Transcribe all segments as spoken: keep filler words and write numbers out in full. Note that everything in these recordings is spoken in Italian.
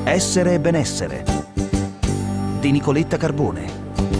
Essere e benessere di Nicoletta Carbone.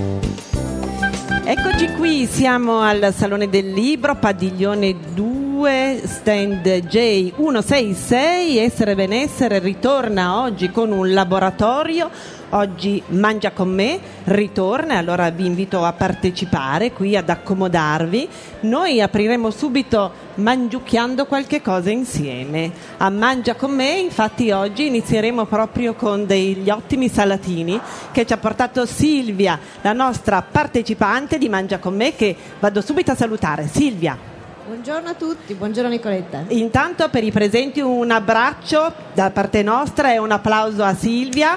Eccoci qui, siamo al Salone del Libro, padiglione due, stand J centosessantasei. Essere e benessere ritorna oggi con un laboratorio. Oggi Mangia con me ritorna, allora vi invito a partecipare qui, ad accomodarvi. Noi apriremo subito mangiucchiando qualche cosa insieme. A Mangia con me, infatti, oggi inizieremo proprio con degli ottimi salatini che ci ha portato Silvia, la nostra partecipante di Mangia con me, che vado subito a salutare. Silvia. Buongiorno a tutti, buongiorno Nicoletta. Intanto per i presenti un abbraccio da parte nostra e un applauso a Silvia,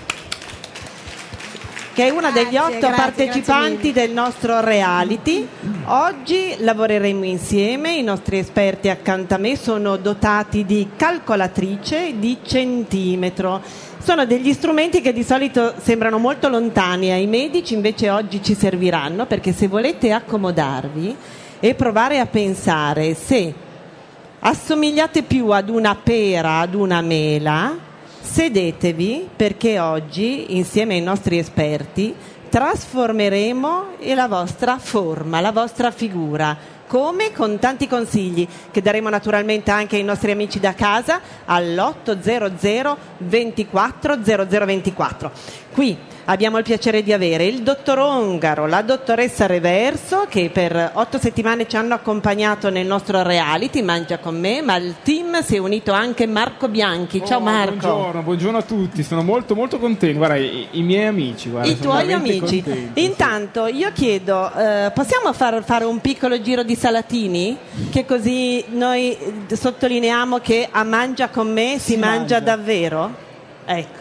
che è una Grazie, degli otto grazie, partecipanti grazie del nostro reality. Oggi lavoreremo insieme, i nostri esperti accanto a me sono dotati di calcolatrice di centimetro. Sono degli strumenti che di solito sembrano molto lontani ai medici, invece oggi ci serviranno, perché se volete accomodarvi e provare a pensare se assomigliate più ad una pera, ad una mela, sedetevi, perché oggi insieme ai nostri esperti trasformeremo la vostra forma, la vostra figura. Come? Con tanti consigli che daremo naturalmente anche ai nostri amici da casa all'ottocento ventiquattro zero zero ventiquattro. Qui abbiamo il piacere di avere il dottor Ongaro, la dottoressa Reverso, che per otto settimane ci hanno accompagnato nel nostro reality Mangia con me, ma al team si è unito anche Marco Bianchi. Ciao, oh, Marco. Buongiorno, buongiorno a tutti, sono molto molto contento. Guarda, i, i miei amici, guarda, i tuoi amici. Contento, Intanto io chiedo, eh, possiamo far fare un piccolo giro di salatini? Che così noi sottolineiamo che a Mangia con me si, si mangia, mangia davvero? Ecco,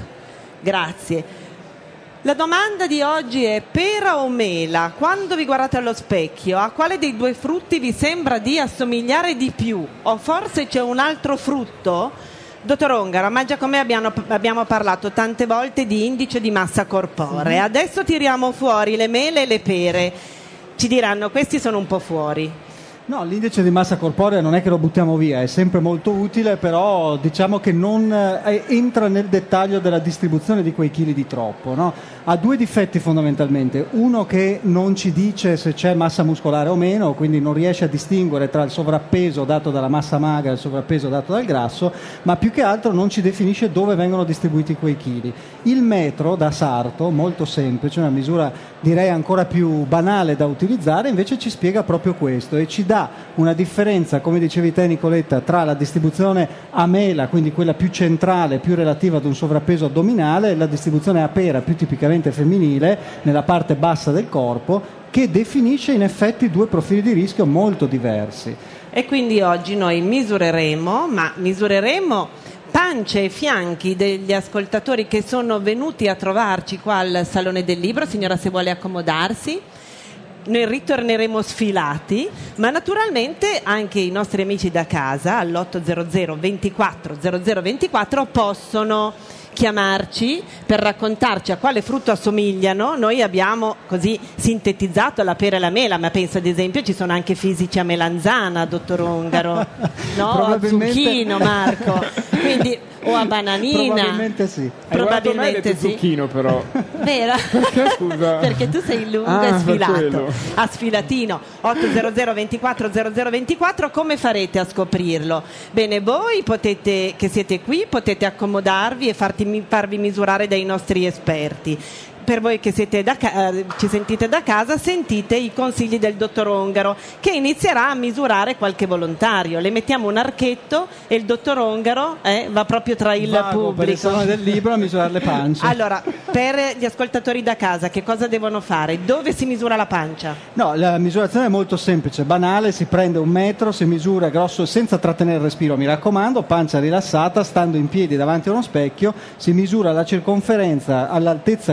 grazie. La domanda di oggi è: pera o mela? Quando vi guardate allo specchio, a quale dei due frutti vi sembra di assomigliare di più? O forse c'è un altro frutto? Dottor Ongaro, a Mangia con me abbiamo, abbiamo parlato tante volte di indice di massa corporea. Adesso tiriamo fuori le mele e le pere. Ci diranno, questi sono un po' fuori. No, l'indice di massa corporea non è che lo buttiamo via, è sempre molto utile, però diciamo che non eh, entra nel dettaglio della distribuzione di quei chili di troppo, no? Ha due difetti fondamentalmente: uno che non ci dice se c'è massa muscolare o meno, quindi non riesce a distinguere tra il sovrappeso dato dalla massa magra e il sovrappeso dato dal grasso, ma più che altro non ci definisce dove vengono distribuiti quei chili. Il metro da sarto, molto semplice, una misura direi ancora più banale da utilizzare, invece ci spiega proprio questo e ci dà una differenza, come dicevi te Nicoletta, tra la distribuzione a mela, quindi quella più centrale, più relativa ad un sovrappeso addominale, e la distribuzione a pera, più tipicamente femminile, nella parte bassa del corpo, che definisce in effetti due profili di rischio molto diversi. E quindi oggi noi misureremo, ma misureremo pance e fianchi degli ascoltatori che sono venuti a trovarci qua al Salone del Libro. Signora, se vuole accomodarsi. Noi ritorneremo sfilati, ma naturalmente anche i nostri amici da casa all'ottocento ventiquattro zero zero ventiquattro possono chiamarci per raccontarci a quale frutto assomigliano. Noi abbiamo così sintetizzato la pera e la mela, ma penso ad esempio ci sono anche fisici a melanzana, dottor Ongaro, no? A zucchino, Marco, quindi, o a bananina. Probabilmente sì. Probabilmente sì. Zucchino però. Vero? Perché, scusa? Perché tu sei lungo ah, e sfilato. A sfilatino. ottocento ventiquattro zero zero ventiquattro. Come farete a scoprirlo? Bene, voi potete, che siete qui, potete accomodarvi e farti, farvi misurare dai nostri esperti. Per voi che siete da ca- ci sentite da casa, sentite i consigli del dottor Ongaro, che inizierà a misurare qualche volontario. Le mettiamo un archetto e il dottor Ongaro eh, va proprio tra il Vago pubblico per il Salone del Libro a misurare le pance. Allora, per gli ascoltatori da casa, che cosa devono fare? Dove si misura la pancia? No, la misurazione è molto semplice, banale: si prende un metro, si misura grosso, senza trattenere il respiro, mi raccomando, pancia rilassata, stando in piedi davanti a uno specchio, si misura la circonferenza all'altezza grosso modo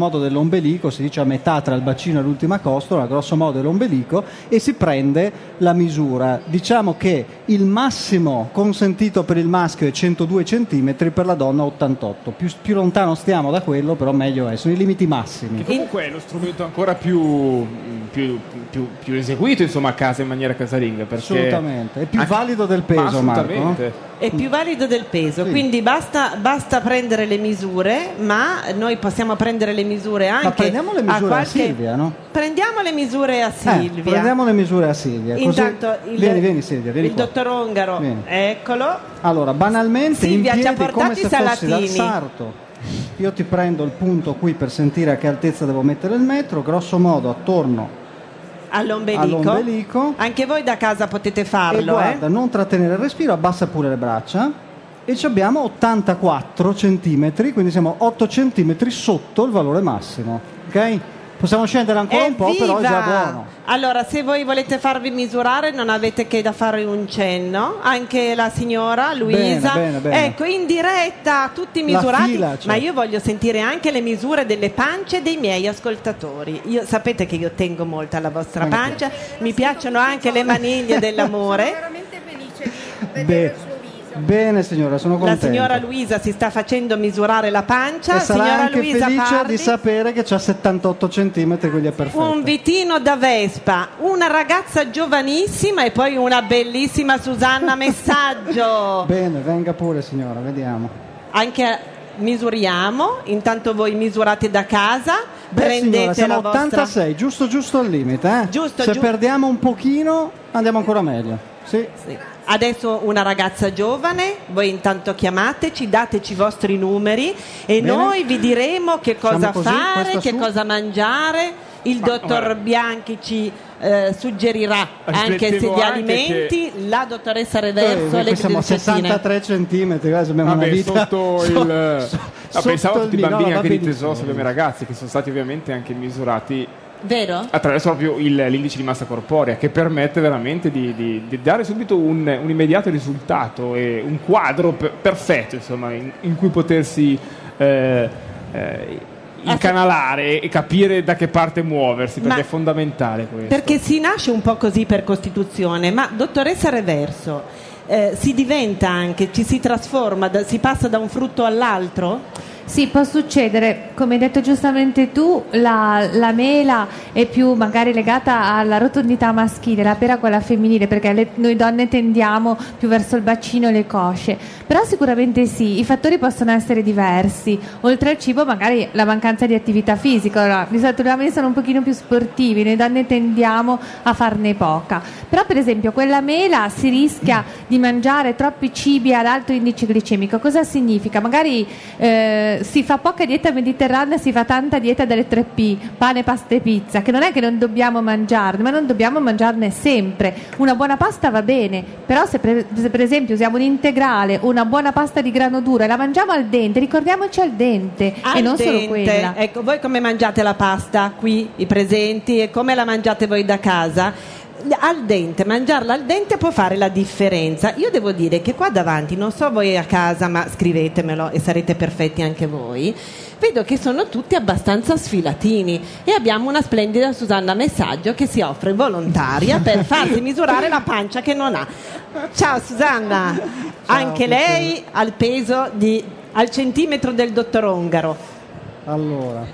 modo dell'ombelico, si dice a metà tra il bacino e l'ultima costola, grosso modo dell'ombelico, e si prende la misura. Diciamo che il massimo consentito per il maschio è centodue centimetri, per la donna ottantotto. Più, più lontano stiamo da quello, però meglio è, sono i limiti massimi. Comunque è lo strumento ancora più, più, più, più eseguito, insomma, a casa in maniera casalinga, perché assolutamente, è più anche, valido del peso, Marco, no? È più valido del peso, sì. Quindi basta, basta prendere le misure, ma noi possiamo prendere le misure anche ma prendiamo le misure a, qualche... a Silvia, no? Prendiamo le misure a Silvia. Eh, prendiamo le misure a Silvia. Così... Intanto il, vieni, vieni Silvia, vieni il qua. dottor Ongaro, Vieni. Eccolo. Allora, banalmente Silvia in ci ha piedi, portato come i se fossi dal salatini. sarto. Io ti prendo il punto qui per sentire a che altezza devo mettere il metro, grosso modo attorno All'ombelico. all'ombelico. Anche voi da casa potete farlo. E guarda, eh? non trattenere il respiro, abbassa pure le braccia. E ci abbiamo ottantaquattro centimetri, quindi siamo otto centimetri sotto il valore massimo. Ok? Possiamo scendere ancora un po', però è già buono. Allora, se voi volete farvi misurare, non avete che da fare un cenno. Anche la signora Luisa, bene, bene, bene. ecco, in diretta, tutti La misurati. fila, cioè. Ma io voglio sentire anche le misure delle pance dei miei ascoltatori. Io, sapete che io tengo molto alla vostra Anche pancia, mi piacciono anche le maniglie dell'amore. veramente felice di Beh. vedere il suo viso. Bene signora, sono La contento. signora Luisa si sta facendo misurare la pancia. E sarà Signora anche Luisa felice Pardi, di sapere che c'ha settantotto centimetri, quindi è perfetto. un vitino da Vespa, una ragazza giovanissima e poi una bellissima Susanna Messaggio. Bene, venga pure signora, vediamo. Anche misuriamo, intanto voi misurate da casa, Beh, prendete signora, siamo la vostra... ottantasei, giusto giusto al limite, eh? Giusto, Se giu- perdiamo un pochino andiamo ancora meglio. Sì. Sì. Adesso una ragazza giovane, voi intanto chiamateci, dateci i vostri numeri e Bene. noi vi diremo che cosa Facciamo così, fare, questa che su. cosa mangiare. Il Ma, dottor guarda. Bianchi ci eh, suggerirà anche se Riflettevo di anche alimenti, la dottoressa Reverso Eh, le qui siamo a ricettine. sessantatré centimetri, guarda, abbiamo Vabbè, una vita sotto il so- ah, sotto pensavo a il tutti i mio- bambini no, anche va di benissimo. Tesoro, i miei ragazzi, che sono stati ovviamente anche misurati Vero? attraverso proprio il- l'indice di massa corporea, che permette veramente di, di- di dare subito un, un immediato risultato e un quadro per- perfetto, insomma, in, in cui potersi eh, eh, incanalare e capire da che parte muoversi, perché Ma- è fondamentale questo. Perché si nasce un po' così per costituzione, ma dottoressa Reverso, eh, si diventa anche, ci si trasforma, da- si passa da un frutto all'altro? Sì, può succedere, come hai detto giustamente tu, la, la mela è più magari legata alla rotondità maschile, la pera quella femminile, perché le- noi donne tendiamo più verso il bacino e le cosce, però sicuramente sì, i fattori possono essere diversi, oltre al cibo magari la mancanza di attività fisica. Allora, di solito gli uomini sono un pochino più sportivi, noi donne tendiamo a farne poca, però per esempio quella mela si rischia di mangiare troppi cibi ad alto indice glicemico. Cosa significa? Magari eh, si fa poca dieta mediterranea, si fa tanta dieta delle tre P, pane, pasta e pizza, che non è che non dobbiamo mangiarne, ma non dobbiamo mangiarne sempre. Una buona pasta va bene, però se per, se per esempio usiamo un integrale, una buona pasta di grano duro e la mangiamo al dente, ricordiamoci al dente Al e non dente. solo quella. Ecco, voi come mangiate la pasta qui, i presenti, e come la mangiate voi da casa? Al dente, mangiarla al dente può fare la differenza. Io devo dire che qua davanti, non so voi a casa, ma scrivetemelo e sarete perfetti anche voi, vedo che sono tutti abbastanza sfilatini e abbiamo una splendida Susanna Messaggio che si offre volontaria per farsi misurare la pancia che non ha. Ciao Susanna, anche lei al peso di, al centimetro del dottor Ongaro. Allora,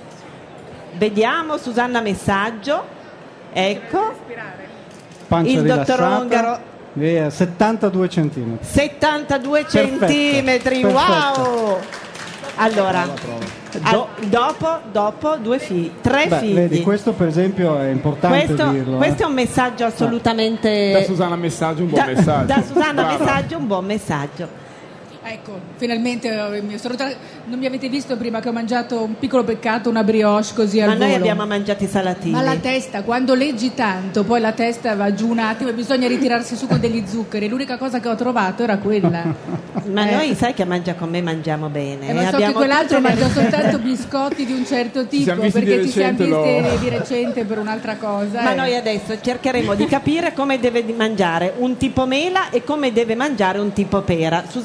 Vediamo Susanna Messaggio, ecco, pancia il dottor rilassata, Ongaro, via, settantadue centimetri. settantadue Perfetto, centimetri, perfetto. wow! Allora, al- dopo, dopo due figli, tre Beh, figli. vedi, questo per esempio è importante Questo, dirlo. questo eh. è un messaggio assolutamente Da Susanna Messaggio un buon da- messaggio. da Susanna Brava. Messaggio un buon messaggio. Ecco, finalmente eh, mi sono tra- non mi avete visto prima che ho mangiato un piccolo peccato, una brioche così al Ma noi volo. abbiamo mangiato i salatini. Ma la testa, quando leggi tanto, poi la testa va giù un attimo e bisogna ritirarsi su con degli zuccheri. L'unica cosa che ho trovato era quella. Ma Eh. noi sai che mangia con me mangiamo bene. E ma so che Abbiamo quell'altro tutte le- mangia soltanto biscotti di un certo tipo, siamo visti perché di ci siamo recente, visti lo- di recente per un'altra cosa. Ma eh. noi adesso cercheremo di capire come deve di mangiare un tipo mela e come deve mangiare un tipo pera. Susanna Messaggio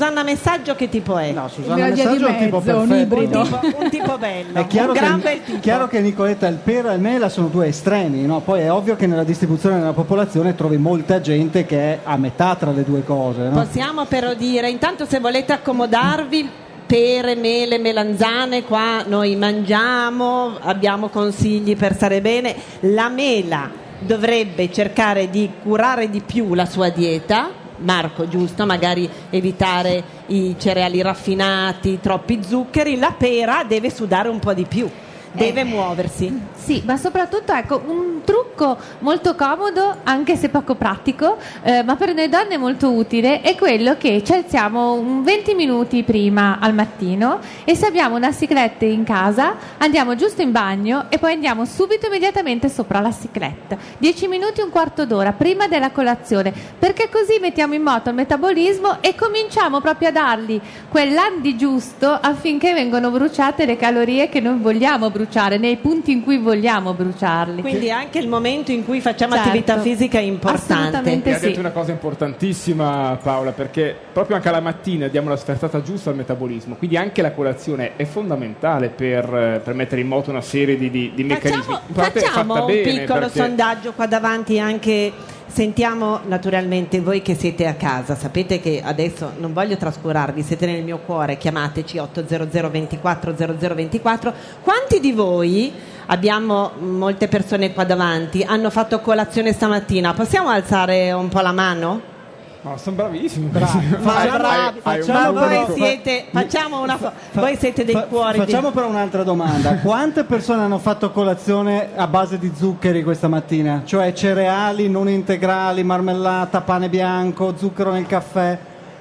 messaggio che tipo è? No, Susanna Una via di Messaggio è un tipo mezzo, un perfetto. ibrido. Un tipo, un tipo bello, È chiaro, un gran che, bel tipo. chiaro che Nicoletta, il pera e il mela sono due estremi, no? Poi è ovvio che nella distribuzione della popolazione trovi molta gente che è a metà tra le due cose, no? Possiamo però dire, intanto se volete accomodarvi, pere, mele, melanzane, qua noi mangiamo, abbiamo consigli per stare bene. La mela dovrebbe cercare di curare di più la sua dieta, Marco, giusto? Magari evitare i cereali raffinati, troppi zuccheri. La pera deve sudare un po' di più, deve Eh. muoversi. Sì, ma soprattutto ecco un trucco molto comodo, anche se poco pratico, eh, ma per noi donne molto utile, è quello che ci alziamo un venti minuti prima al mattino e se abbiamo una ciclette in casa andiamo giusto in bagno e poi andiamo subito immediatamente sopra la ciclette. dieci minuti, un quarto d'ora prima della colazione, perché così mettiamo in moto il metabolismo e cominciamo proprio a dargli quell'andi giusto affinché vengano bruciate le calorie che noi vogliamo bruciare nei punti in cui vogliamo bruciarli. Quindi anche il momento in cui facciamo Certo. attività fisica è importante. Assolutamente E ha sì. detto una cosa importantissima Paola, perché proprio anche alla mattina diamo la sferzata giusta al metabolismo, quindi anche la colazione è fondamentale per, per mettere in moto una serie di, di, di meccanismi. Facciamo, In parte è facciamo fatta un bene, piccolo perché- sondaggio qua davanti, anche sentiamo naturalmente voi che siete a casa, sapete che adesso non voglio trascurarvi, siete nel mio cuore, chiamateci otto zero zero ventiquattro zero zero ventiquattro. Quanti di voi, abbiamo molte persone qua davanti, hanno fatto colazione stamattina? Possiamo alzare un po' la mano? No, sono bravissimi. Ma Hai- bravi, hai- hai un ma Facciamo voi però- siete, facciamo una fo- voi siete dei Fa- cuori di- Facciamo però un'altra domanda. Quante persone hanno fatto colazione a base di zuccheri questa mattina? Cioè cereali non integrali, marmellata, pane bianco, zucchero nel caffè?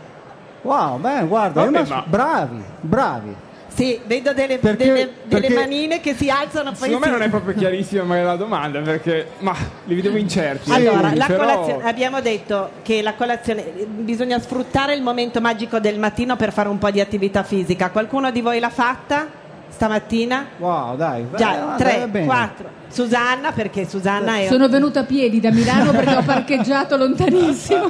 Wow, beh, guarda, Vabbè, io mi- ma- bravi, bravi. Sì, vedo delle, Perché- delle- delle perché- manine che si alzano poi Secondo me si- non è proprio chiarissima magari la domanda, perché ma li vedevo incerti. Allora, alcuni, la però- colazione, abbiamo detto che la colazione bisogna sfruttare il momento magico del mattino per fare un po' di attività fisica. Qualcuno di voi l'ha fatta stamattina? Wow, dai. Già, beh, tre, va bene. quattro. Susanna, perché Susanna è Sono venuta a piedi da Milano perché ho parcheggiato lontanissimo.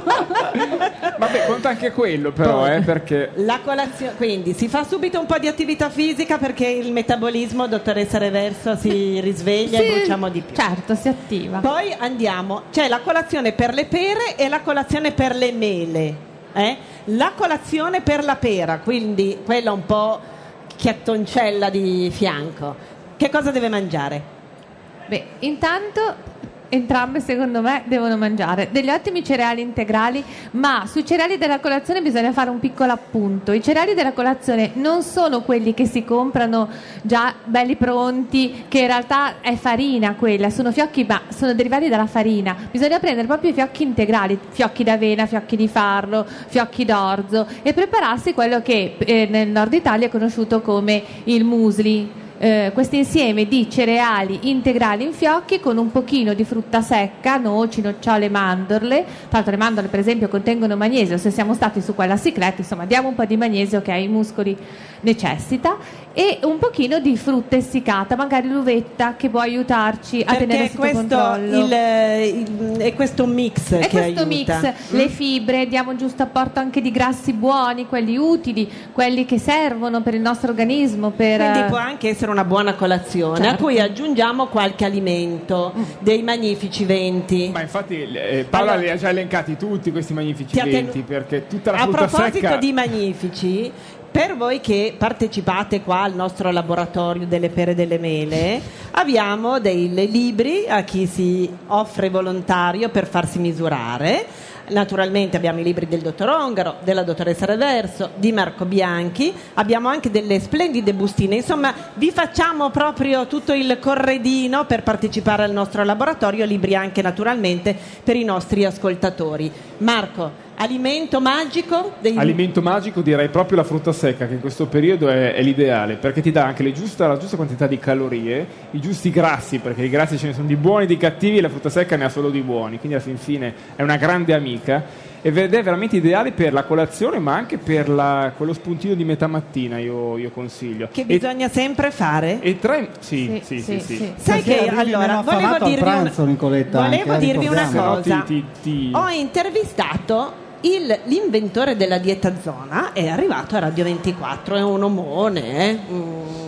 Vabbè, conta anche quello però, eh, perché la colazione, quindi si fa subito un po' di attività fisica perché il metabolismo, dottoressa Reverso, si risveglia e Sì, bruciamo di più. certo, si attiva. Poi andiamo, c'è la colazione per le pere e la colazione per le mele. eh? La colazione per la pera, quindi quella un po' chiattoncella di fianco. Che cosa deve mangiare? Beh, intanto entrambe secondo me devono mangiare degli ottimi cereali integrali, ma sui cereali della colazione bisogna fare un piccolo appunto. I cereali della colazione non sono quelli che si comprano già belli pronti, che in realtà è farina quella, sono fiocchi ma sono derivati dalla farina. Bisogna prendere proprio i fiocchi integrali, fiocchi d'avena, fiocchi di farro, fiocchi d'orzo e prepararsi quello che eh, nel nord Italia è conosciuto come il muesli. Eh, questo insieme di cereali integrali in fiocchi con un pochino di frutta secca, noci, nocciole, mandorle. Tra l'altro le mandorle per esempio contengono magnesio, se siamo stati su quella cicletta insomma diamo un po' di magnesio che ai muscoli necessita, e un pochino di frutta essiccata, magari l'uvetta che può aiutarci a tenere Perché sotto questo controllo. il, il- è questo mix E che questo aiuta. mix, le fibre, diamo un giusto apporto anche di grassi buoni, quelli utili, quelli che servono per il nostro organismo. Per, Quindi può anche essere una buona colazione, Certo. a cui aggiungiamo qualche alimento, dei magnifici venti. ma infatti eh, Paola Allora- li ha già elencati tutti questi magnifici Ti ha venti, tenu- perché tutta la A frutta proposito secca di magnifici, per voi che partecipate qua al nostro laboratorio delle pere e delle mele, abbiamo dei libri a chi si offre volontario per farsi misurare. Naturalmente abbiamo i libri del dottor Ongaro, della dottoressa Reverso, di Marco Bianchi, abbiamo anche delle splendide bustine, insomma vi facciamo proprio tutto il corredino per partecipare al nostro laboratorio, libri anche naturalmente per i nostri ascoltatori. Marco, alimento magico? Dei... alimento magico direi proprio la frutta secca, che in questo periodo è, è l'ideale, perché ti dà anche le giusta, la giusta quantità di calorie, i giusti grassi, perché i grassi ce ne sono di buoni e di cattivi e la frutta secca ne ha solo di buoni, quindi alla fin fine è una grande amica ed è veramente ideale per la colazione, ma anche per la, quello spuntino di metà mattina io, io consiglio. Che E- bisogna sempre fare? E tre sì, sì, Sì, sì, sì, sì. sì. Sai Perché che arrivi allora meno volevo affamato al dirvi, pranzo, una, Nicoletta, volevo anche, eh, dirvi una ricordiamo. cosa. Ti- ti- ti- Ho intervistato il, l'inventore della dieta zona è arrivato a Radio ventiquattro, è un omone, eh? mm,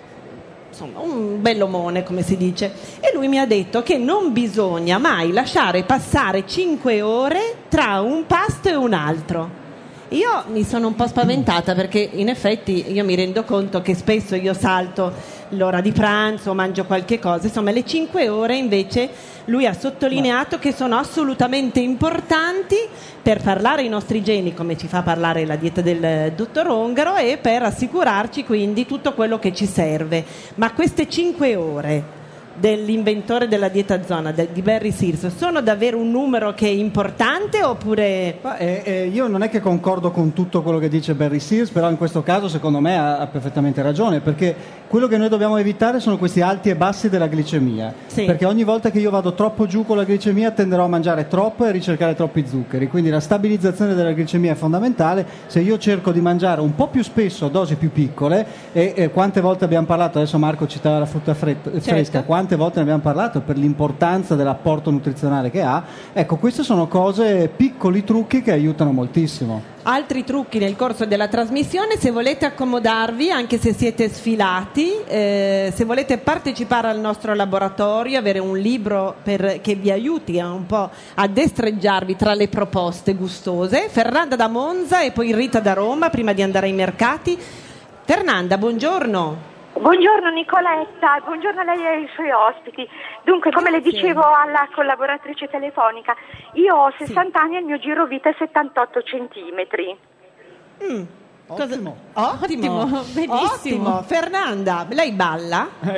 insomma un bell'omone come si dice, e lui mi ha detto che non bisogna mai lasciare passare cinque ore tra un pasto e un altro. Io mi sono un po' spaventata perché in effetti io mi rendo conto che spesso io salto l'ora di pranzo, mangio qualche cosa, insomma le cinque ore invece lui ha sottolineato che sono assolutamente importanti per parlare ai nostri geni, come ci fa parlare la dieta del dottor Ongaro, e per assicurarci quindi tutto quello che ci serve. Ma queste cinque ore dell'inventore della dieta zona de, di Barry Sears sono davvero un numero che è importante oppure... Ma, eh, eh, io non è che concordo con tutto quello che dice Barry Sears, però in questo caso secondo me ha, ha perfettamente ragione, perché quello che noi dobbiamo evitare sono questi alti e bassi della glicemia, sì. Perché ogni volta che io vado troppo giù con la glicemia tenderò a mangiare troppo e a ricercare troppi zuccheri, quindi la stabilizzazione della glicemia è fondamentale. Se io cerco di mangiare un po' più spesso a dosi più piccole, e, e quante volte abbiamo parlato, adesso Marco citava la frutta fresca, certo. Quante volte ne abbiamo parlato per l'importanza dell'apporto nutrizionale che ha. Ecco, queste sono cose, piccoli trucchi che aiutano moltissimo. Altri trucchi nel corso della trasmissione, se volete accomodarvi anche se siete sfilati, eh, se volete partecipare al nostro laboratorio, avere un libro per, che vi aiuti a un po' a destreggiarvi tra le proposte gustose. Fernanda da Monza e poi Rita da Roma prima di andare ai mercati. Fernanda, buongiorno. Buongiorno Nicoletta, buongiorno a lei e ai suoi ospiti. Dunque, come Grazie. le dicevo alla collaboratrice telefonica, io ho sessanta sì. anni e il mio giro vita è settantotto centimetri. Mm. Ottimo. Cosa... Ottimo, ottimo, benissimo. Ottimo. Fernanda, lei balla? Eh,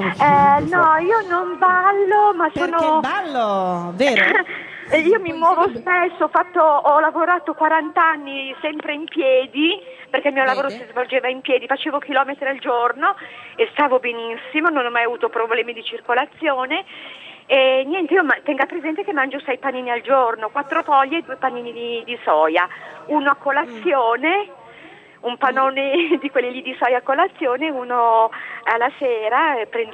eh, no, io non ballo, ma Perché sono... il ballo, vero? Io mi muovo spesso, ho, fatto, ho lavorato quaranta anni sempre in piedi, perché il mio Vede? lavoro si svolgeva in piedi, facevo chilometri al giorno e stavo benissimo, non ho mai avuto problemi di circolazione. E niente, io ma- tenga presente che mangio sei panini al giorno, quattro foglie e due panini di, di soia, uno a colazione, mm. un panone di quelli lì di soia a colazione, uno alla sera, e prendo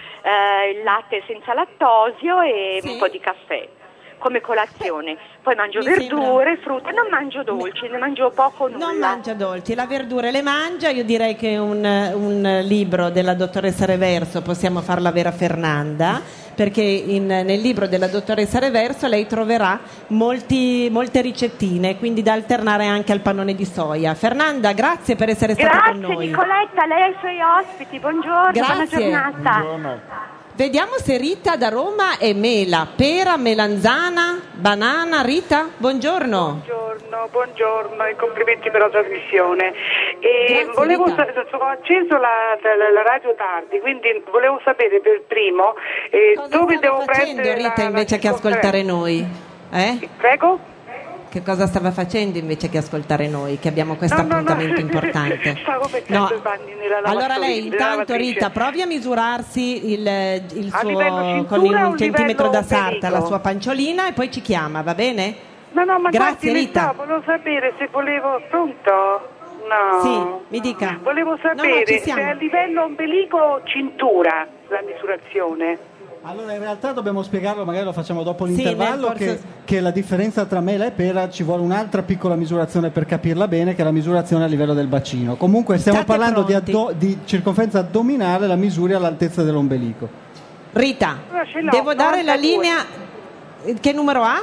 eh, il latte senza lattosio e sì. un po' di caffè come colazione. Poi mangio Mi verdure, sembra... frutta, non mangio dolci, ne mangio poco o nulla. Non mangia dolci, la verdura le mangia. Io direi che un, un libro della dottoressa Reverso possiamo farla avere a Fernanda, perché in, nel libro della dottoressa Reverso lei troverà molti, molte ricettine, quindi da alternare anche al pannone di soia. Fernanda, grazie per essere stata grazie, con noi. Grazie Nicoletta, lei e i suoi ospiti, buongiorno, grazie. buona giornata. Buongiorno. Vediamo se Rita da Roma è mela, pera, melanzana, banana. Rita, buongiorno. Buongiorno, buongiorno e complimenti per la trasmissione. E Grazie, volevo Rita. sa- ho acceso la, la, la radio tardi, quindi volevo sapere per primo eh, dove devo facendo, prendere Rita, la, invece la che ascoltare noi? Eh? Prego? Che cosa stava facendo invece che ascoltare noi, che abbiamo questo no, appuntamento no, no. importante? Stavo mettendo No. i panni nella Allora lavatrice, lei intanto, lavatrice. Rita, provi a misurarsi il, il A suo livello cintura con il, o un centimetro livello da sarta, ombelico? la sua panciolina, e poi ci chiama, va bene? No, no, ma Grazie, guardi, Rita. Rita. Volevo sapere se volevo... Pronto? No. Sì, mi dica. Volevo No, no, sapere ci se siamo. a livello ombelico o cintura la misurazione. Allora, in realtà dobbiamo spiegarlo, magari lo facciamo dopo Sì, l'intervallo, nel corso- che, che la differenza tra mela e pera ci vuole un'altra piccola misurazione per capirla bene, che è la misurazione a livello del bacino. Comunque stiamo State parlando di, pronti? addo- di circonferenza addominale, la misuri all'altezza dell'ombelico. Rita, No, ce l'ho, devo dare la novantadue. linea. Che numero ha?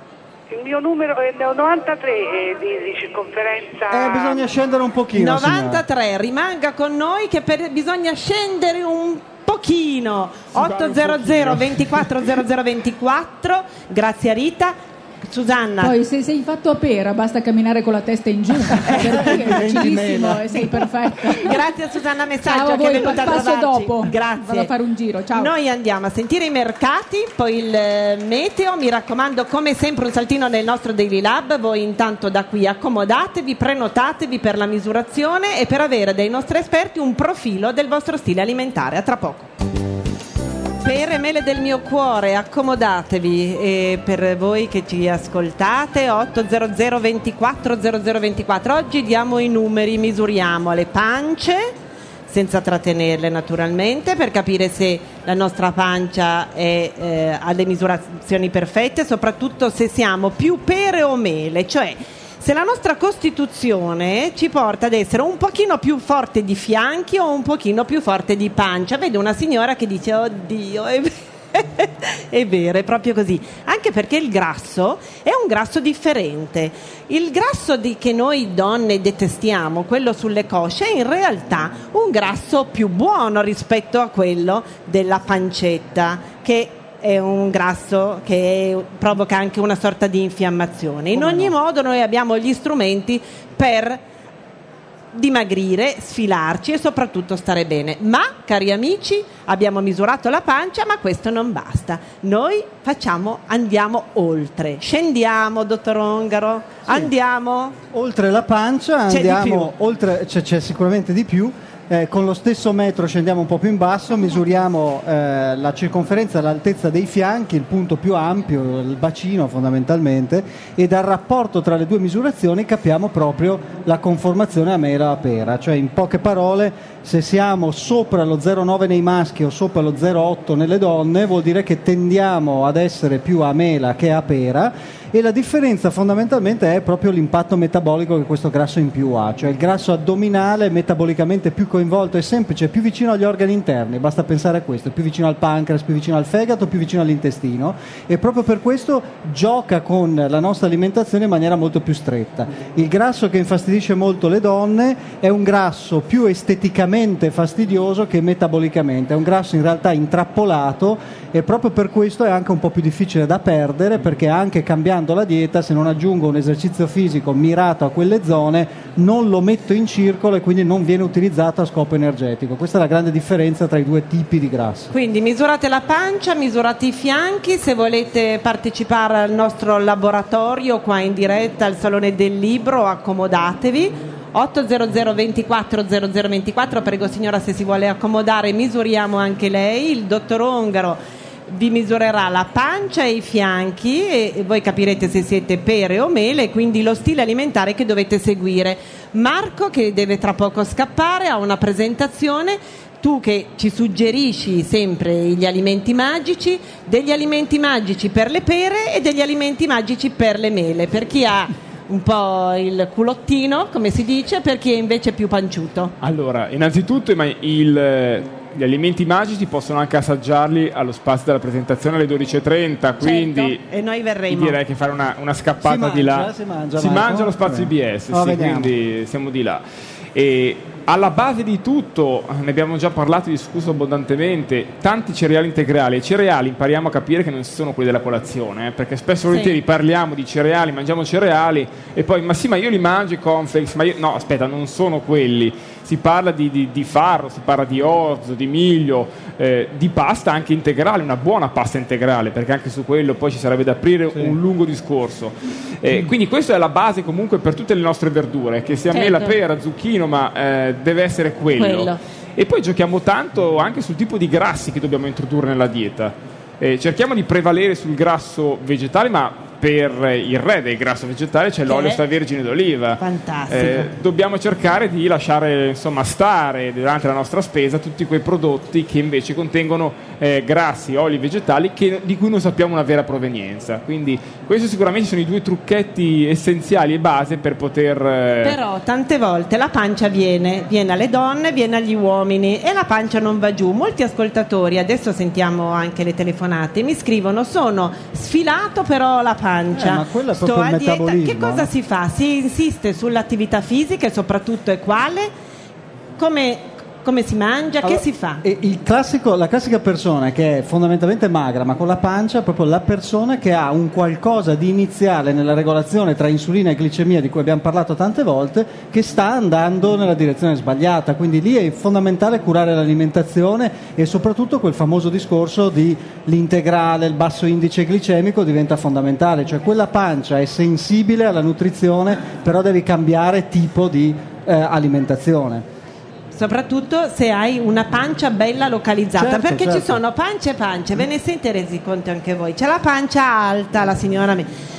Il mio numero è novantatré eh, di, di circonferenza. Eh, bisogna scendere un pochino, novantatré, signora. rimanga con noi che per- bisogna scendere un pochino. ottocento ventiquattro zero zero ventiquattro. Grazie a Rita. Susanna. Poi se sei fatto a pera basta camminare con la testa in giù, perché è facilissimo e sei perfetta. Grache a Susanna Messaggio Ciao a che è voi, venuta a passo trovarci. dopo. Grazie. Vado a fare un giro, ciao. Noi andiamo a sentire i mercati, poi il eh, meteo. Mi raccomando, come sempre, un saltino nel nostro Daily Lab. Voi intanto da qui accomodatevi, prenotatevi per la misurazione e per avere dai nostri esperti un profilo del vostro stile alimentare. A tra poco. Pere mele del mio cuore, accomodatevi, e per voi che ci ascoltate ottocento ventiquattro zero zero ventiquattro. Oggi diamo i numeri, misuriamo le pance, senza trattenerle naturalmente, per capire se la nostra pancia è, eh, ha le misurazioni perfette, soprattutto se siamo più pere o mele, cioè se la nostra costituzione ci porta ad essere un pochino più forte di fianchi o un pochino più forte di pancia. Vedo una signora che dice oddio, è vero. È vero, è proprio così, anche perché il grasso è un grasso differente. Il grasso di, che noi donne detestiamo, quello sulle cosce, è in realtà un grasso più buono rispetto a quello della pancetta, che è un grasso che provoca anche una sorta di infiammazione. In ogni modo noi abbiamo gli strumenti per dimagrire, sfilarci e soprattutto stare bene. Ma, cari amici, abbiamo misurato la pancia, ma questo non basta. Noi facciamo, andiamo oltre. Scendiamo, dottor Ongaro, sì. Andiamo oltre la pancia, c'è andiamo oltre, c'è, c'è sicuramente di più. Eh, con lo stesso metro scendiamo un po' più in basso, misuriamo eh, la circonferenza, l'altezza dei fianchi, il punto più ampio, il bacino fondamentalmente, e dal rapporto tra le due misurazioni capiamo proprio la conformazione a mela o a pera. Cioè, in poche parole, se siamo sopra lo zero virgola nove nei maschi o sopra lo zero virgola otto nelle donne, vuol dire che tendiamo ad essere più a mela che a pera. E la differenza fondamentalmente è proprio l'impatto metabolico che questo grasso in più ha, cioè il grasso addominale metabolicamente più coinvolto, è semplice, più vicino agli organi interni, basta pensare a questo, più vicino al pancreas, più vicino al fegato, più vicino all'intestino, e proprio per questo gioca con la nostra alimentazione in maniera molto più stretta. Il grasso che infastidisce molto le donne è un grasso più esteticamente fastidioso che metabolicamente, è un grasso in realtà intrappolato, e proprio per questo è anche un po' più difficile da perdere, perché anche cambiando la dieta, se non aggiungo un esercizio fisico mirato a quelle zone, non lo metto in circolo e quindi non viene utilizzato a scopo energetico. Questa è la grande differenza tra i due tipi di grasso. Quindi misurate la pancia, misurate i fianchi. Se volete partecipare al nostro laboratorio qua in diretta al Salone del Libro, accomodatevi. otto zero zero ventiquattro zero zero ventiquattro, prego signora, se si vuole accomodare misuriamo anche lei. Il dottor Ongaro vi misurerà la pancia e i fianchi e voi capirete se siete pere o mele, e quindi lo stile alimentare che dovete seguire. Marco, che deve tra poco scappare, ha una presentazione. Tu che ci suggerisci sempre gli alimenti magici, degli alimenti magici per le pere e degli alimenti magici per le mele, per chi ha un po' il culottino, come si dice, per chi è invece più panciuto. Allora, innanzitutto il, gli alimenti magici possono anche assaggiarli allo spazio della presentazione alle dodici e trenta, quindi certo, e noi verremo. Direi che fare una, una scappata si di mangia, là si mangia, si mangia allo spazio eh. I B S, oh, sì, quindi siamo di là. E alla base di tutto, ne abbiamo già parlato e discusso abbondantemente, tanti cereali integrali. I cereali impariamo a capire che non sono quelli della colazione, eh, perché spesso e volentieri Sì. parliamo di cereali, mangiamo cereali e poi ma sì, ma io li mangio i cornflakes, ma io no, aspetta, non sono quelli. Si parla di, di, di farro, si parla di orzo, di miglio, eh, di pasta anche integrale, una buona pasta integrale, perché anche su quello poi ci sarebbe da aprire sì. un lungo discorso. Eh, quindi questa è la base comunque per tutte le nostre verdure, che sia certo. mela, pera, zucchino, ma eh, deve essere quello. quello. E poi giochiamo tanto anche sul tipo di grassi che dobbiamo introdurre nella dieta. Eh, cerchiamo di prevalere sul grasso vegetale, ma per il re del grasso vegetale c'è l'olio extravergine d'oliva. Fantastico. Eh, dobbiamo cercare di lasciare insomma stare durante la nostra spesa tutti quei prodotti che invece contengono eh, grassi, oli vegetali che, di cui non sappiamo una vera provenienza. Quindi questi sicuramente sono i due trucchetti essenziali e base per poter eh... Però tante volte la pancia viene viene alle donne, viene agli uomini e la pancia non va giù. Molti ascoltatori, adesso sentiamo anche le telefonate, mi scrivono: sono sfilato però la pancia. Eh, ma quello è sto proprio a il dieta. metabolismo, Che cosa no? si fa? Si insiste sull'attività fisica e soprattutto è quale? Come, come si mangia? Allora, che si fa? e il classico, la classica persona che è fondamentalmente magra ma con la pancia è proprio la persona che ha un qualcosa di iniziale nella regolazione tra insulina e glicemia, di cui abbiamo parlato tante volte, che sta andando nella direzione sbagliata. Quindi lì è fondamentale curare l'alimentazione e soprattutto quel famoso discorso di l'integrale, il basso indice glicemico diventa fondamentale. Cioè quella pancia è sensibile alla nutrizione, però devi cambiare tipo di eh, alimentazione. Soprattutto se hai una pancia bella localizzata, Certo, perché certo. ci sono pance e pance, ve ne siete resi conto anche voi? C'è la pancia alta, la signora me-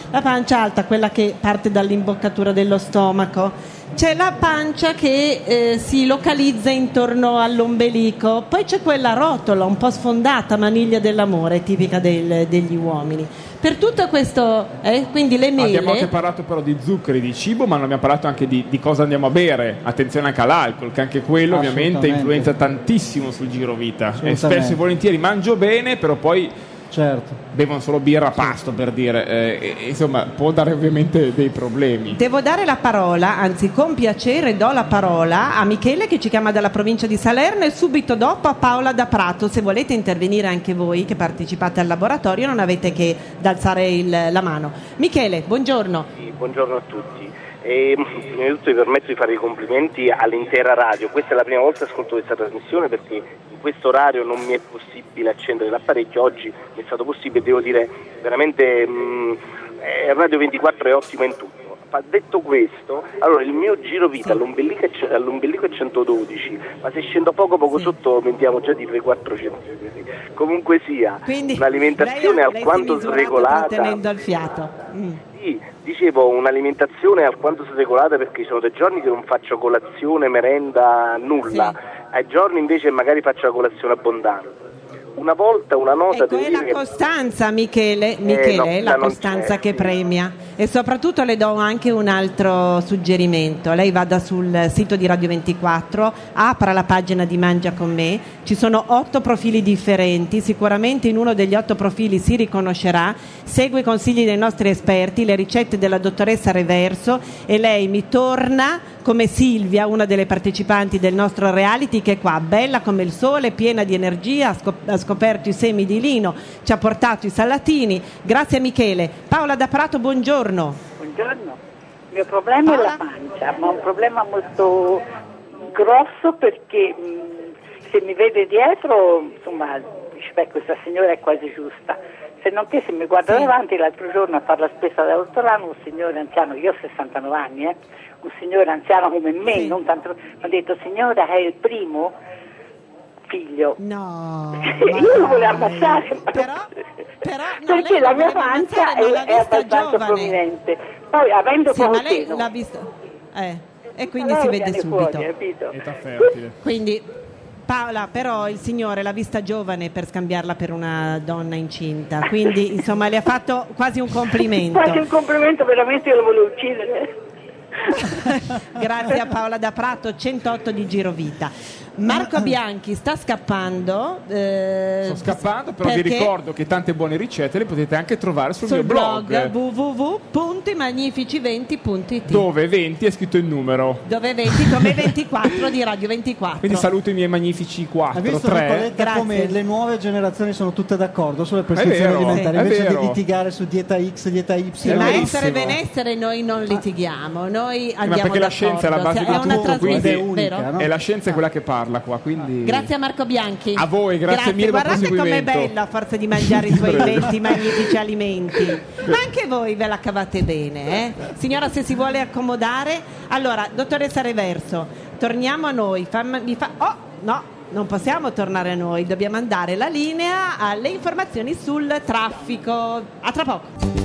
La pancia alta, quella che parte dall'imboccatura dello stomaco. C'è la pancia che eh, si localizza intorno all'ombelico, poi c'è quella rotola un po' sfondata, maniglia dell'amore, tipica del, degli uomini. Per tutto questo, eh, quindi le mele. Abbiamo anche parlato però di zuccheri, di cibo, ma non abbiamo parlato anche di, di cosa andiamo a bere. Attenzione anche all'alcol, che anche quello ovviamente influenza tantissimo sul girovita. E spesso e volentieri mangio bene, però poi certo. bevono solo birra a pasto, per dire, eh, e, insomma può dare ovviamente dei problemi. Devo dare la parola, anzi con piacere do la parola a Michele che ci chiama dalla provincia di Salerno e subito dopo a Paola da Prato. Se volete intervenire anche voi che partecipate al laboratorio non avete che da alzare il, la mano. Michele, buongiorno. Sì, buongiorno a tutti. E, prima di tutto vi permetto di fare i complimenti all'intera radio. Questa è la prima volta che ascolto questa trasmissione perché in questo orario non mi è possibile accendere l'apparecchio. Oggi mi è stato possibile, devo dire veramente mh, eh, Radio ventiquattro è ottima in tutto. Ma detto questo, allora il mio giro vita all'ombelico è, all'ombelico è centododici, ma se scendo poco poco sì. sotto aumentiamo già di tre quattro centimetri. Comunque sia, quindi un'alimentazione lei, lei alquanto sregolata. Trattenendo il fiato. Mm. Sì, dicevo un'alimentazione alquanto sregolata perché ci sono dei giorni che non faccio colazione, merenda, nulla. Sì. Ai giorni invece magari faccio la colazione abbondante. Una volta una nota ecco, è la che... costanza, Michele, Michele eh, no, la costanza c'è, che sì. premia. E soprattutto le do anche un altro suggerimento. Lei vada sul sito di Radio ventiquattro, apra la pagina di Mangia con me, ci sono otto profili differenti, sicuramente in uno degli otto profili si riconoscerà, segue i consigli dei nostri esperti, le ricette della dottoressa Reverso e lei mi torna come Silvia, una delle partecipanti del nostro reality, che è qua, bella come il sole, piena di energia, ha scop- ha scoperto i semi di lino, ci ha portato i salatini. Grazie Michele. Paola da Prato, buongiorno. Buongiorno. Il mio problema Paola? È la pancia, ma un problema molto grosso perché mh, se mi vede dietro, insomma, dice, beh, questa signora è quasi giusta. Se non che se mi guarda sì. davanti, l'altro giorno a fare la spesa da ortolano, un signore anziano, io ho sessantanove anni, eh, un signore anziano come me, sì. non tanto, mi ha detto, signora, è il primo figlio. No. Io lo volevo ammazzare, però, però no, perché la mia pancia è, è abbastanza giovane. Prominente. Poi avendo sì, poco ma lei seno, l'ha visto. Eh, e quindi allora si vede subito. Fuori, età fertile. Quindi Paola, però il signore l'ha vista giovane per scambiarla per una donna incinta, quindi insomma le ha fatto quasi un complimento. Quasi un complimento, veramente io lo volevo uccidere. Grazie a Paola da Prato, centootto di Girovita. Marco Bianchi sta scappando. Eh, Sto scappando, però vi ricordo che tante buone ricette le potete anche trovare sul, sul mio blog, blog w w w punto i magnifici venti punto i t, dove venti è scritto il numero. Dove venti come ventiquattro di Radio ventiquattro. Quindi saluto i miei magnifici quattro, Hai visto, tre. Nicoletta, come le nuove generazioni sono tutte d'accordo sulle prescrizioni alimentari, sì, invece vero. di litigare su dieta X, dieta Y. Sì, ma essere benessere noi non litighiamo, noi andiamo ma perché d'accordo. la scienza è la base è di una tutto, quindi è unica, no? E la scienza è quella che parla qua, quindi grazie a Marco Bianchi. A voi, grazie, grazie. mille. Guardate com'è bella a forza di mangiare i suoi venti magnifici alimenti. Ma anche voi ve la cavate bene, eh? Signora, se si vuole accomodare. Allora, dottoressa Reverso, torniamo a noi. Fa, mi fa, oh, no, non possiamo tornare a noi, dobbiamo andare la linea alle informazioni sul traffico. A tra poco.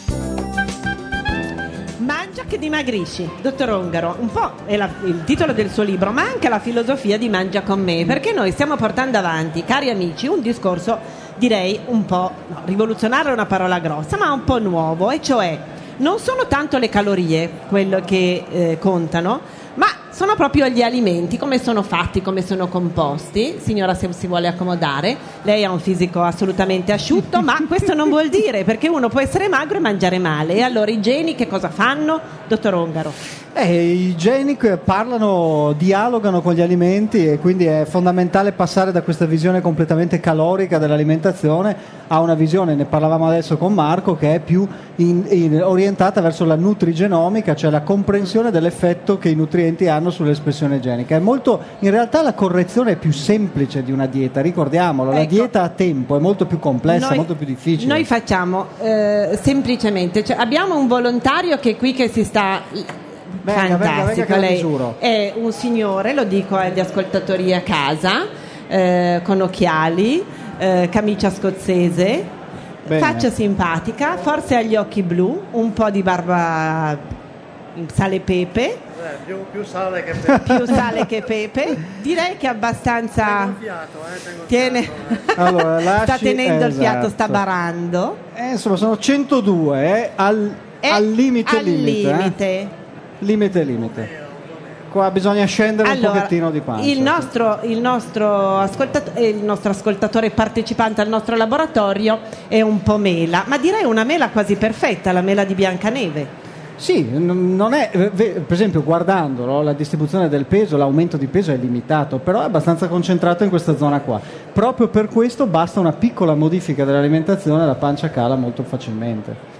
Mangia che dimagrisci, dottor Ongaro, un po' è la, il titolo del suo libro, ma anche la filosofia di Mangia con me, perché noi stiamo portando avanti, cari amici, un discorso direi un po', no, rivoluzionario è una parola grossa, ma un po' nuovo, e cioè non sono tanto le calorie quello che eh, contano, ma sono proprio gli alimenti, come sono fatti, come sono composti. Signora, se si vuole accomodare, lei ha un fisico assolutamente asciutto, ma questo non vuol dire, perché uno può essere magro e mangiare male. E allora i geni che cosa fanno, dottor Ongaro? Eh, I geni parlano, dialogano con gli alimenti, e quindi è fondamentale passare da questa visione completamente calorica dell'alimentazione a una visione, ne parlavamo adesso con Marco, che è più in, in, orientata verso la nutrigenomica, cioè la comprensione dell'effetto che i nutrienti hanno sull'espressione genica. È molto, in realtà la correzione è più semplice di una dieta, ricordiamolo, ecco, la dieta a tempo è molto più complessa, noi, molto più difficile. Noi facciamo eh, semplicemente, cioè, abbiamo un volontario che è qui che si sta... Venga, fantastico, venga, venga, lei è un signore, lo dico agli ascoltatori a casa, eh, con occhiali, eh, camicia scozzese, Bene. Faccia simpatica, forse ha gli occhi blu, un po' di barba sale e pepe. Eh, più, più sale che pepe. Più sale che pepe. Direi che è abbastanza. Tengo il fiato, eh, tengo il Tiene... fiato, eh. Allora, lasci... sta tenendo il fiato, esatto. sta barando. Eh, insomma, sono centodue, eh, al, È al limite al limite. limite. Eh? Limite limite. Qua bisogna scendere Allora, un pochettino di pancia. Il nostro, il, nostro ascoltat- il nostro ascoltatore partecipante al nostro laboratorio è un po' mela, ma direi una mela quasi perfetta, la mela di Biancaneve. Sì, n- non è, eh, per esempio guardandolo, la distribuzione del peso, l'aumento di peso è limitato, però è abbastanza concentrato in questa zona qua. Proprio per questo basta una piccola modifica dell'alimentazione e la pancia cala molto facilmente.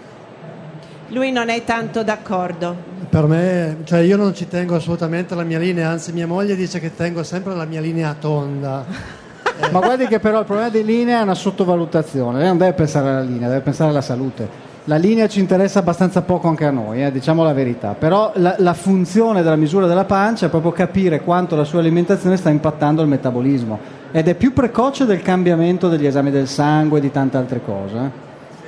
Lui non è tanto d'accordo. Per me, cioè io non ci tengo assolutamente alla mia linea, anzi mia moglie dice che tengo sempre la mia linea tonda. Eh. Ma guardi che però il problema di linea è una sottovalutazione, lei non deve pensare alla linea, deve pensare alla salute. La linea ci interessa abbastanza poco anche a noi, eh, diciamo la verità, però la, la funzione della misura della pancia è proprio capire quanto la sua alimentazione sta impattando il metabolismo ed è più precoce del cambiamento degli esami del sangue e di tante altre cose. Eh.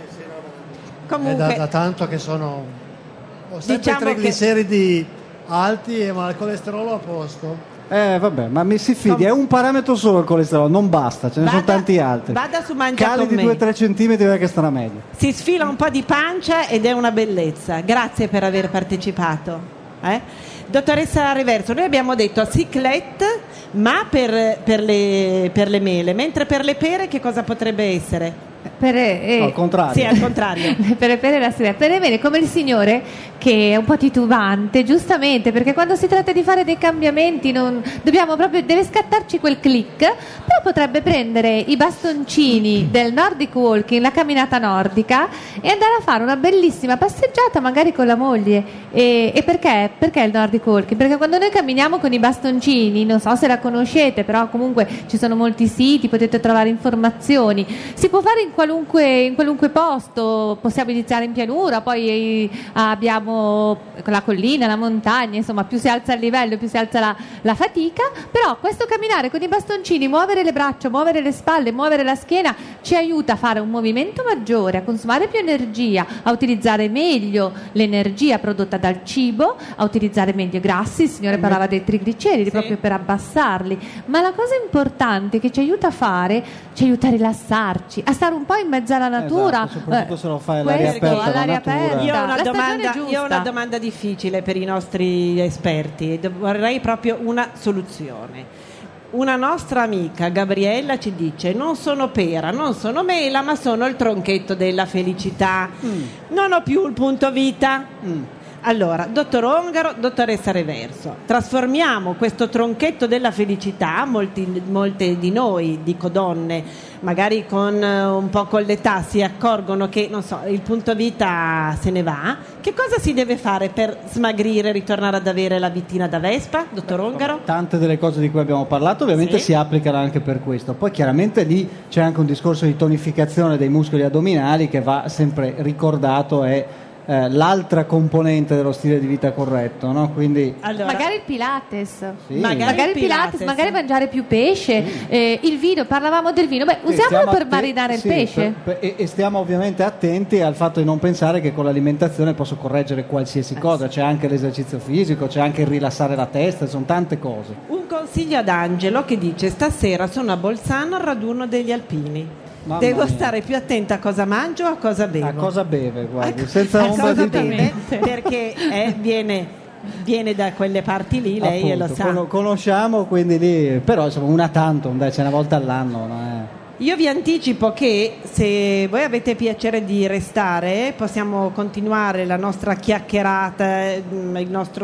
Comunque, è da, da tanto che sono ho sempre diciamo i trigliceridi che... alti, ma il colesterolo a posto. Eh vabbè, ma mi si fidi, è un parametro solo il colesterolo, non basta, ce ne vada, sono tanti altri. Vada su Mangia Cali con di me. due tre centimetri perché starà meglio. Si sfila un po' di pancia ed è una bellezza. Grazie per aver partecipato. Eh? Dottoressa Reverso, noi abbiamo detto ciclette, ma per, per, le, per le mele, mentre per le pere che cosa potrebbe essere? Per, eh, no, al contrario. Sì, al contrario. per le pere la sera. Per le mele, come il signore che è un po' titubante, giustamente, perché quando si tratta di fare dei cambiamenti non, dobbiamo proprio, deve scattarci quel click, però potrebbe prendere i bastoncini del Nordic Walking, la camminata nordica, e andare a fare una bellissima passeggiata magari con la moglie. E, e perché? Perché il Nordic Walking? Perché quando noi camminiamo con i bastoncini, non so se la conoscete, però comunque ci sono molti siti, potete trovare informazioni, si può fare in qualunque, in qualunque posto, possiamo iniziare in pianura, poi eh, abbiamo la collina, la montagna, insomma più si alza il livello più si alza la, la fatica, però questo camminare con i bastoncini, muovere le braccia, muovere le spalle, muovere la schiena ci aiuta a fare un movimento maggiore, a consumare più energia, a utilizzare meglio l'energia prodotta dal cibo, a utilizzare meglio i grassi, il signore parlava dei trigliceridi, sì, proprio per abbassarli, ma la cosa importante che ci aiuta a fare, ci aiuta a rilassarci, a stare un po' in mezzo alla natura, esatto, soprattutto se lo fai questo, all'aria aperta, all'aria aperta. Io ho, una La domanda, stagione io ho una giusta. domanda difficile per i nostri esperti, e vorrei proprio una soluzione. Una nostra amica Gabriella ci dice: non sono pera, non sono mela, ma sono il tronchetto della felicità, mm. non ho più il punto vita. mm. Allora, dottor Ongaro, dottoressa Reverso, trasformiamo questo tronchetto della felicità, molti, molte di noi, dico donne, magari con un po' con l'età si accorgono che, non so, il punto vita se ne va. Che cosa si deve fare per smagrire e ritornare ad avere la vittina da Vespa, dottor Ongaro? Tante delle cose di cui abbiamo parlato ovviamente Sì. si applicano anche per questo. Poi chiaramente lì c'è anche un discorso di tonificazione dei muscoli addominali che va sempre ricordato, è eh, l'altra componente dello stile di vita corretto, no? Quindi Allora, magari il Pilates, Sì. magari, magari il Pilates, Pilates. magari mangiare più pesce, eh, il vino, parlavamo del vino, beh, sì, usiamolo stiamo per atten- marinare sì, il pesce. per- per- e, e stiamo ovviamente attenti al fatto di non pensare che con l'alimentazione posso correggere qualsiasi cosa, c'è anche l'esercizio fisico, c'è anche il rilassare la testa, sono tante cose. un consiglio ad Angelo che dice: stasera sono a Bolzano al raduno degli alpini. Mamma Devo mia. stare più attenta a cosa mangio o a cosa bevo. A cosa beve, guardi, A- senza a ombra cosa di beve, dubbio. perché eh, viene, viene da quelle parti lì, lei Appunto, lo sa. con- conosciamo, quindi lì, però insomma una tantum, dai, c'è una volta all'anno, non è... Io vi anticipo che se voi avete piacere di restare possiamo continuare la nostra chiacchierata, mm, il nostro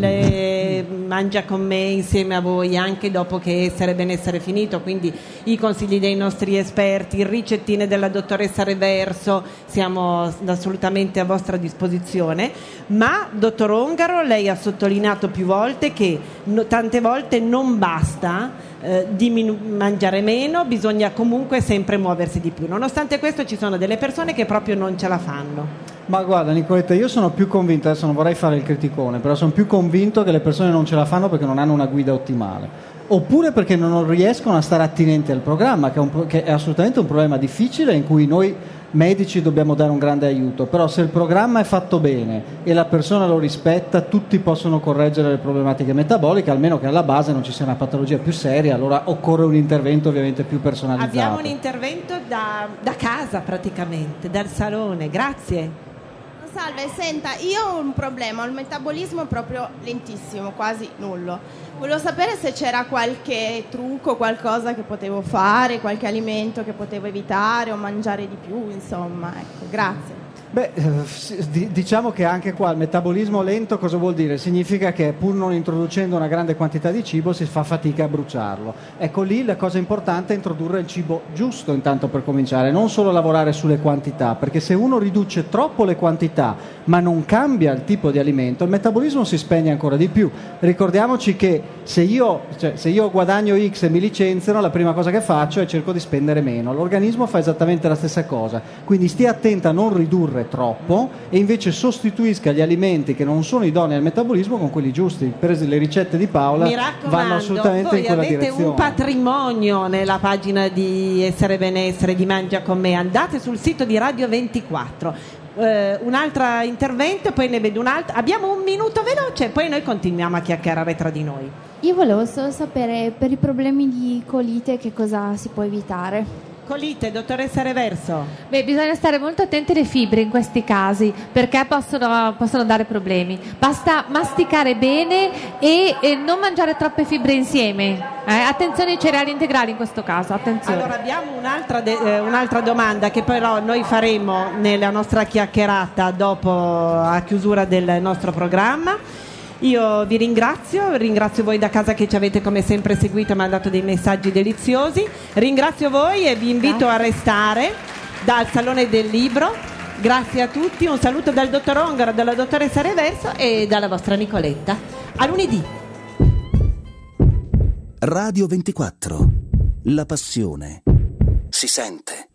stile mm, mangia con me insieme a voi anche dopo che Essere Benessere è finito, quindi i consigli dei nostri esperti, ricettine della dottoressa Reverso, siamo assolutamente a vostra disposizione. Ma dottor Ongaro, lei ha sottolineato più volte che no, tante volte non basta Eh, diminu- mangiare meno, bisogna comunque sempre muoversi di più. Nonostante questo ci sono delle persone che proprio non ce la fanno. Ma guarda Nicoletta, io sono più convinto, adesso non vorrei fare il criticone, però sono più convinto che le persone non ce la fanno perché non hanno una guida ottimale, oppure perché non riescono a stare attinenti al programma, che è, un pro- che è assolutamente un problema difficile in cui noi medici dobbiamo dare un grande aiuto, però se il programma è fatto bene e la persona lo rispetta, tutti possono correggere le problematiche metaboliche, almeno che alla base non ci sia una patologia più seria, allora occorre un intervento ovviamente più personalizzato. Abbiamo un intervento da, da casa praticamente, dal salone, grazie. Salve, senta, io ho un problema, ho il metabolismo proprio lentissimo, quasi nullo. Volevo sapere se c'era qualche trucco, qualcosa che potevo fare, qualche alimento che potevo evitare o mangiare di più, insomma, ecco, grazie. Beh, eh, diciamo che anche qua il metabolismo lento cosa vuol dire? Significa che pur non introducendo una grande quantità di cibo si fa fatica a bruciarlo. Ecco, lì la cosa importante è introdurre il cibo giusto intanto per cominciare, non solo lavorare sulle quantità, perché se uno riduce troppo le quantità ma non cambia il tipo di alimento, il metabolismo si spegne ancora di più. Ricordiamoci che se io, cioè, se io guadagno X e mi licenziano, la prima cosa che faccio è cerco di spendere meno. L'organismo fa esattamente la stessa cosa, quindi stia attenta a non ridurre troppo e invece sostituisca gli alimenti che non sono idonei al metabolismo con quelli giusti. Per esempio le ricette di Paola vanno assolutamente voi in quella avete direzione. un patrimonio nella pagina di Essere Benessere, di Mangia con me, andate sul sito di Radio ventiquattro. Uh, un altro intervento, poi ne vedo un altro. Abbiamo un minuto veloce, poi noi continuiamo a chiacchierare tra di noi. Io volevo solo sapere per i problemi di colite che cosa si può evitare. Colite, dottoressa Reverso. Beh, bisogna stare molto attenti alle fibre in questi casi perché possono, possono dare problemi. Basta masticare bene e, e non mangiare troppe fibre insieme. Eh? Attenzione ai cereali integrali in questo caso, attenzione. Allora abbiamo un'altra, de- eh, un'altra domanda che però noi faremo nella nostra chiacchierata dopo a chiusura del nostro programma. Io vi ringrazio, ringrazio voi da casa che ci avete come sempre seguito e mandato dei messaggi deliziosi, ringrazio voi e vi invito a restare dal Salone del Libro. Grazie a tutti, un saluto dal dottor Ongaro, dalla dottoressa Reverso e dalla vostra Nicoletta. A lunedì. Radio ventiquattro, la passione si sente.